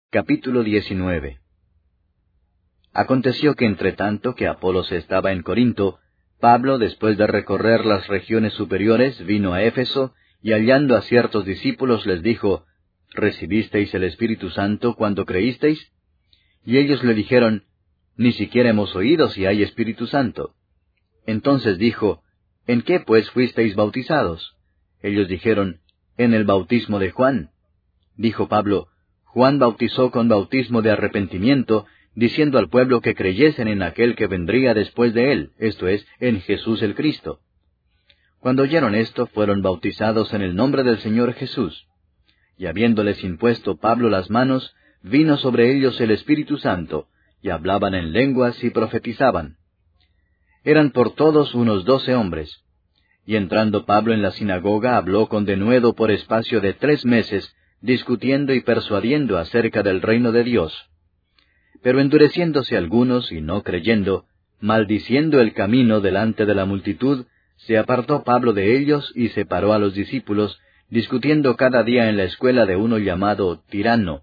Capítulo 19. Aconteció que entre tanto que Apolos estaba en Corinto, Pablo, después de recorrer las regiones superiores, vino a Éfeso, y hallando a ciertos discípulos les dijo, ¿Recibisteis el Espíritu Santo cuando creísteis? Y ellos le dijeron, Ni siquiera hemos oído si hay Espíritu Santo. Entonces dijo, ¿En qué pues fuisteis bautizados? Ellos dijeron, En el bautismo de Juan. Dijo Pablo, Juan bautizó con bautismo de arrepentimiento, diciendo al pueblo que creyesen en aquel que vendría después de él, esto es, en Jesús el Cristo. Cuando oyeron esto, fueron bautizados en el nombre del Señor Jesús. Y habiéndoles impuesto Pablo las manos, vino sobre ellos el Espíritu Santo, y hablaban en lenguas y profetizaban. Eran por todos unos 12 hombres. Y entrando Pablo en la sinagoga, habló con denuedo por espacio de 3 meses, discutiendo y persuadiendo acerca del reino de Dios. Pero endureciéndose algunos y no creyendo, maldiciendo el camino delante de la multitud, se apartó Pablo de ellos y separó a los discípulos, discutiendo cada día en la escuela de uno llamado Tirano.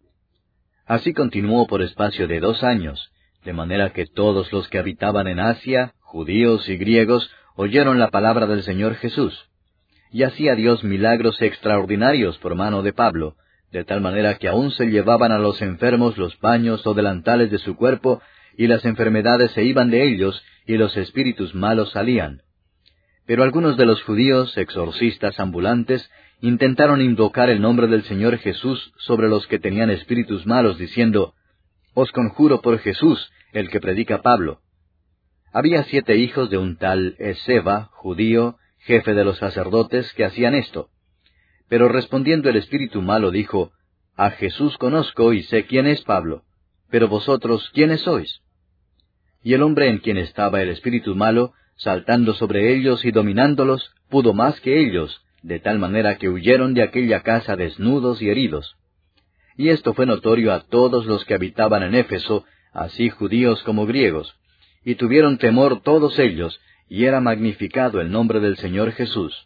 Así continuó por espacio de 2 años, de manera que todos los que habitaban en Asia, judíos y griegos, oyeron la palabra del Señor Jesús. Y hacía Dios milagros extraordinarios por mano de Pablo, de tal manera que aún se llevaban a los enfermos los paños o delantales de su cuerpo, y las enfermedades se iban de ellos, y los espíritus malos salían. Pero algunos de los judíos, exorcistas ambulantes, intentaron invocar el nombre del Señor Jesús sobre los que tenían espíritus malos, diciendo, Os conjuro por Jesús, el que predica Pablo. Había 7 hijos de un tal Esceva, judío, jefe de los sacerdotes, que hacían esto. Pero respondiendo el espíritu malo dijo, A Jesús conozco y sé quién es Pablo, pero vosotros, ¿quiénes sois? Y el hombre en quien estaba el espíritu malo, saltando sobre ellos y dominándolos, pudo más que ellos, de tal manera que huyeron de aquella casa desnudos y heridos. Y esto fue notorio a todos los que habitaban en Éfeso, así judíos como griegos, y tuvieron temor todos ellos, y era magnificado el nombre del Señor Jesús.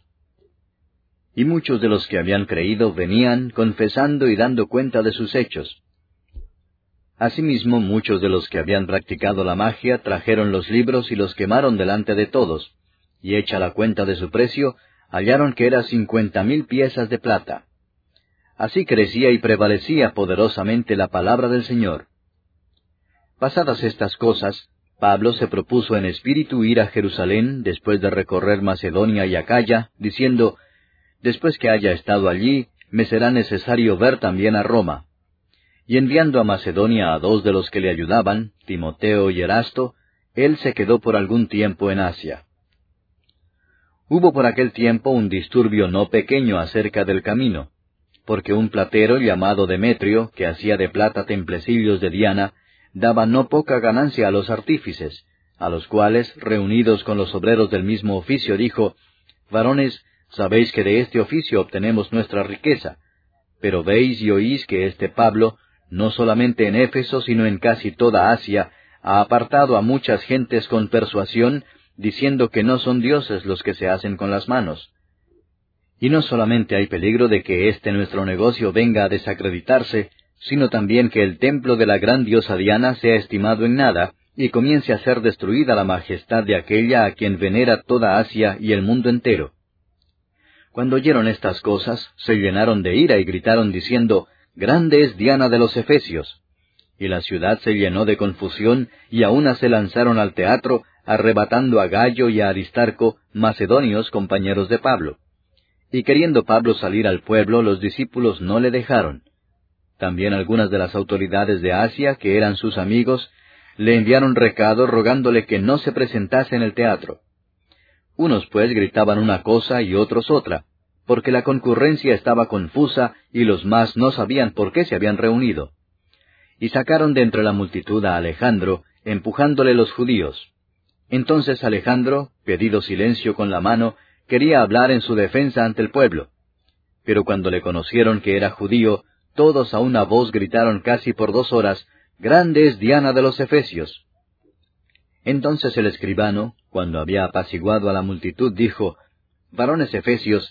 Y muchos de los que habían creído venían, confesando y dando cuenta de sus hechos. Asimismo, muchos de los que habían practicado la magia trajeron los libros y los quemaron delante de todos, y hecha la cuenta de su precio, hallaron que era 50,000 piezas de plata. Así crecía y prevalecía poderosamente la palabra del Señor. Pasadas estas cosas, Pablo se propuso en espíritu ir a Jerusalén después de recorrer Macedonia y Acaya, diciendo, Después que haya estado allí, me será necesario ver también a Roma. Y enviando a Macedonia a 2 de los que le ayudaban, Timoteo y Erasto, él se quedó por algún tiempo en Asia. Hubo por aquel tiempo un disturbio no pequeño acerca del camino, porque un platero llamado Demetrio, que hacía de plata templecillos de Diana, daba no poca ganancia a los artífices, a los cuales, reunidos con los obreros del mismo oficio, dijo, Varones, sabéis que de este oficio obtenemos nuestra riqueza, pero veis y oís que este Pablo, no solamente en Éfeso, sino en casi toda Asia, ha apartado a muchas gentes con persuasión, diciendo que no son dioses los que se hacen con las manos. Y no solamente hay peligro de que este nuestro negocio venga a desacreditarse, sino también que el templo de la gran diosa Diana sea estimado en nada, y comience a ser destruida la majestad de aquella a quien venera toda Asia y el mundo entero. Cuando oyeron estas cosas, se llenaron de ira y gritaron diciendo, Grande es Diana de los Efesios. Y la ciudad se llenó de confusión, y a una se lanzaron al teatro, arrebatando a Gayo y a Aristarco, macedonios compañeros de Pablo. Y queriendo Pablo salir al pueblo, los discípulos no le dejaron. También algunas de las autoridades de Asia, que eran sus amigos, le enviaron recado rogándole que no se presentase en el teatro. Unos pues gritaban una cosa y otros otra, porque la concurrencia estaba confusa y los más no sabían por qué se habían reunido. Y sacaron de entre la multitud a Alejandro, empujándole los judíos. Entonces Alejandro, pedido silencio con la mano, quería hablar en su defensa ante el pueblo. Pero cuando le conocieron que era judío, todos a una voz gritaron casi por 2 horas, Grande es Diana de los Efesios. Entonces el escribano, cuando había apaciguado a la multitud, dijo, Varones efesios,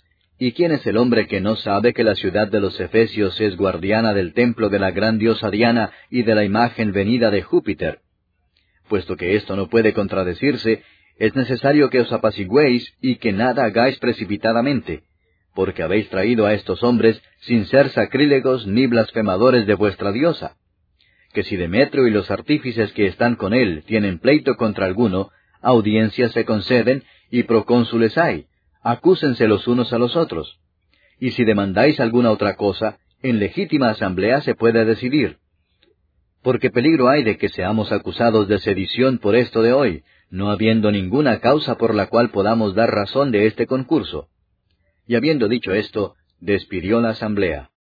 ¿Y quién es el hombre que no sabe que la ciudad de los Efesios es guardiana del templo de la gran diosa Diana y de la imagen venida de Júpiter? Puesto que esto no puede contradecirse, es necesario que os apacigüéis y que nada hagáis precipitadamente, porque habéis traído a estos hombres sin ser sacrílegos ni blasfemadores de vuestra diosa. Que si Demetrio y los artífices que están con él tienen pleito contra alguno, audiencias se conceden y procónsules hay, acúsense los unos a los otros. Y si demandáis alguna otra cosa, en legítima asamblea se puede decidir. Porque peligro hay de que seamos acusados de sedición por esto de hoy, no habiendo ninguna causa por la cual podamos dar razón de este concurso. Y habiendo dicho esto, despidió la asamblea.